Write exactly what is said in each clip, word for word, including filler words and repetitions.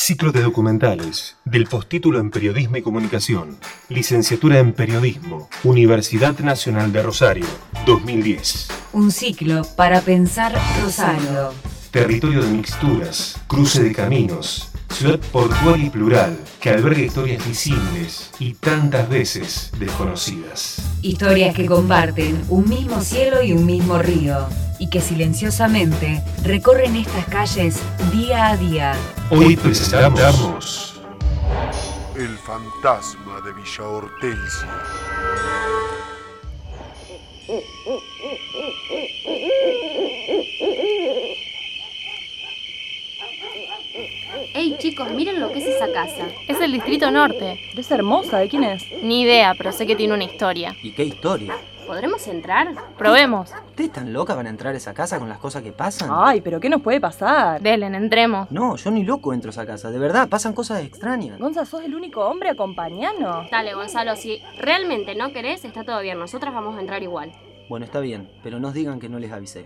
Ciclo de documentales del postítulo en Periodismo y Comunicación, Licenciatura en Periodismo, Universidad Nacional de Rosario, dos mil diez. Un ciclo para pensar Rosario. Territorio de mixturas, cruce de caminos, ciudad portuaria y plural, que alberga historias visibles y tantas veces desconocidas. Historias que comparten un mismo cielo y un mismo río, y que silenciosamente recorren estas calles día a día. Hoy presentamos El fantasma de Villa Hortensia. Ey chicos, miren lo que es esa casa. Es el Distrito Norte. Es hermosa, ¿de quién es? Ni idea, pero sé que tiene una historia. ¿Y qué historia? ¿Podremos entrar? Probemos. ¿Ustedes están locas van a entrar a esa casa con las cosas que pasan? Ay, pero ¿qué nos puede pasar? Delen, entremos. No, yo ni loco entro a esa casa. De verdad, pasan cosas extrañas. Gonza, sos el único hombre, acompañanos. Dale, Gonzalo, si realmente no querés, está todo bien. Nosotras vamos a entrar igual. Bueno, está bien, pero no digan que no les avisé.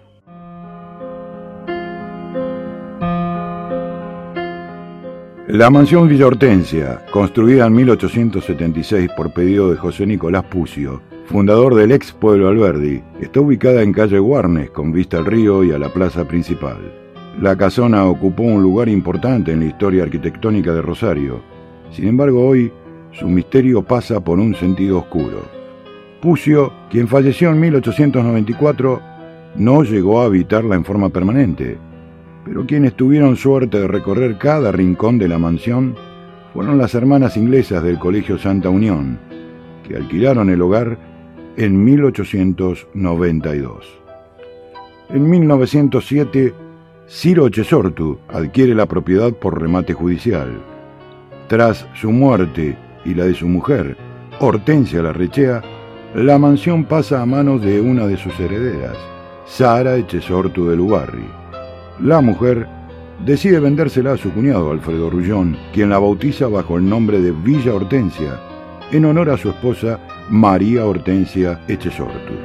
La mansión Villa Hortensia, construida en mil ochocientos setenta y seis por pedido de José Nicolás Pucio, fundador del ex pueblo Alberdi, está ubicada en calle Guarnes, con vista al río y a la plaza principal. La casona ocupó un lugar importante en la historia arquitectónica de Rosario. Sin embargo, hoy su misterio pasa por un sentido oscuro. Pucio, quien falleció en mil ochocientos noventa y cuatro, no llegó a habitarla en forma permanente, pero quienes tuvieron suerte de recorrer cada rincón de la mansión fueron las hermanas inglesas del Colegio Santa Unión, que alquilaron el hogar en mil ochocientos noventa y dos. En mil novecientos siete, Ciro Echesortu adquiere la propiedad por remate judicial. Tras su muerte y la de su mujer, Hortensia Larrechea, la mansión pasa a manos de una de sus herederas, Sara Echesortu de Lubarri. La mujer decide vendérsela a su cuñado Alfredo Rullón, quien la bautiza bajo el nombre de Villa Hortensia, en honor a su esposa María Hortensia Echesortu.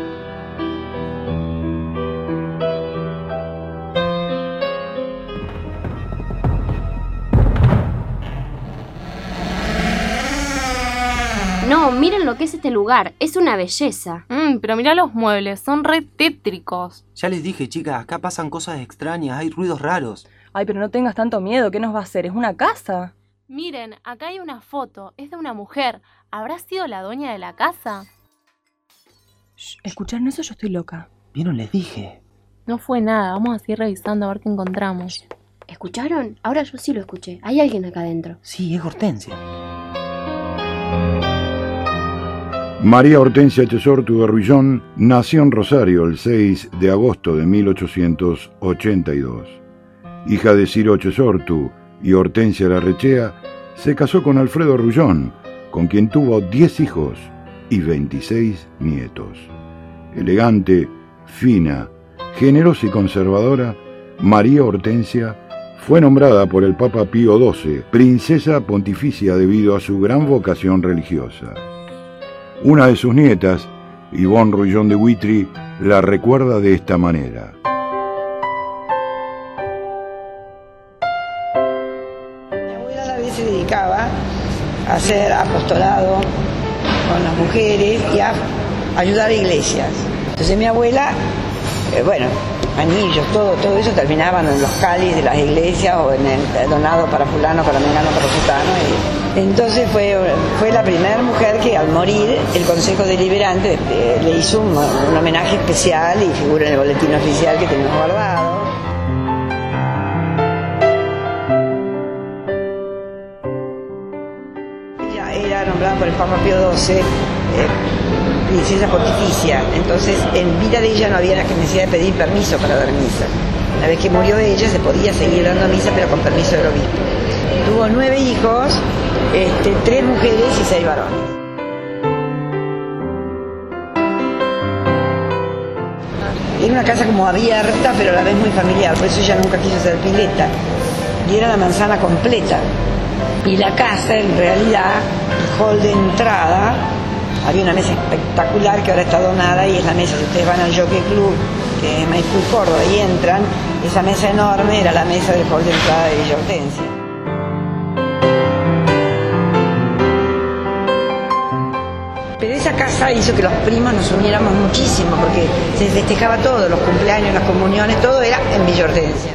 No, miren lo que es este lugar. Es una belleza. Mm, pero mirá los muebles, son re tétricos. Ya les dije, chicas, acá pasan cosas extrañas, hay ruidos raros. Ay, pero no tengas tanto miedo, ¿qué nos va a hacer? ¿Es una casa? Miren, acá hay una foto, es de una mujer. ¿Habrá sido la dueña de la casa? Shh, ¿escucharon eso? Yo estoy loca. ¿Vieron? Les dije. No fue nada, vamos a seguir revisando a ver qué encontramos. ¿Escucharon? Ahora yo sí lo escuché. Hay alguien acá adentro. Sí, es Hortensia. María Hortensia Echesortu de Rullón nació en Rosario el seis de agosto de mil ochocientos ochenta y dos. Hija de Ciro Echesortu y Hortensia Larrechea, se casó con Alfredo Rullón, con quien tuvo diez hijos y veintiséis nietos. Elegante, fina, generosa y conservadora, María Hortensia fue nombrada por el Papa Pío doce princesa pontificia debido a su gran vocación religiosa. Una de sus nietas, Ivonne Rullón de Huitri, la recuerda de esta manera. Mi abuela a la vez se dedicaba a hacer apostolado con las mujeres y a ayudar a iglesias. Entonces mi abuela, eh, bueno, anillos, todo, todo eso terminaban en los cáliz de las iglesias o en el donado para fulano, para mengano, para sutano. Y entonces fue, fue la primera mujer que al morir el Consejo Deliberante eh, le hizo un, un homenaje especial y figura en el boletín oficial que tenemos guardado. Ella era nombrada por el Papa Pío doce eh, princesa pontificia, entonces en vida de ella no había la necesidad de pedir permiso para dar misa. Una vez que murió ella se podía seguir dando misa, pero con permiso del obispo. Tuvo nueve hijos, este, tres mujeres y seis varones. Era una casa como abierta, pero a la vez muy familiar, por eso ella nunca quiso hacer pileta. Y era la manzana completa. Y la casa, en realidad, el hall de entrada, había una mesa espectacular que ahora está donada y es la mesa, si ustedes van al Jockey Club, que es Maipú, Córdoba, y entran, esa mesa enorme era la mesa del hall de entrada de Villa Hortensia. casa hizo que los primos nos uniéramos muchísimo, porque se festejaba todo, los cumpleaños, las comuniones, todo era en Villa Hortensia.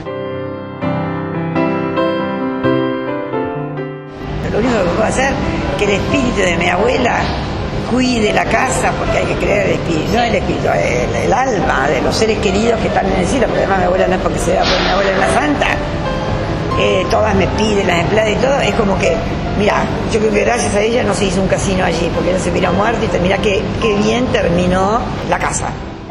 Lo único que puedo hacer es que el espíritu de mi abuela cuide la casa, porque hay que creer el espíritu, no el espíritu, el, el alma de los seres queridos que están en el cielo, porque además mi abuela no es porque sea, porque mi abuela es la santa. Eh, todas me piden, las empleadas y todo, es como que, mira, yo creo que gracias a ella no se hizo un casino allí, porque ella se hubiera muerto y mira qué, qué bien terminó la casa.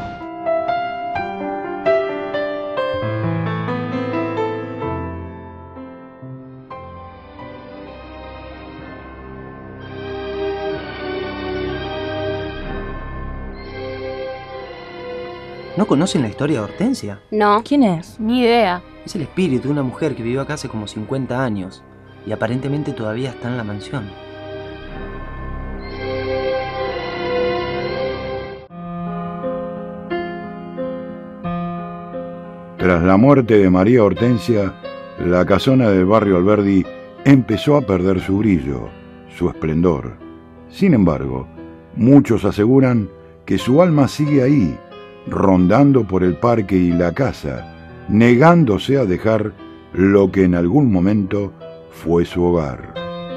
¿No conocen la historia de Hortensia? No. ¿Quién es? Ni idea. Es el espíritu de una mujer que vivió acá hace como cincuenta años y aparentemente todavía está en la mansión. Tras la muerte de María Hortensia, la casona del barrio Alberdi empezó a perder su brillo, su esplendor. Sin embargo, muchos aseguran que su alma sigue ahí, rondando por el parque y la casa, negándose a dejar lo que en algún momento fue su hogar.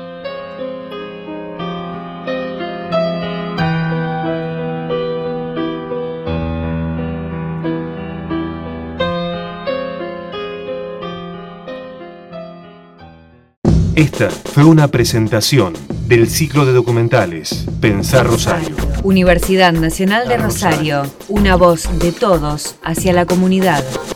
Esta fue una presentación del ciclo de documentales Pensar Rosario. Universidad Nacional de Rosario, una voz de todos hacia la comunidad.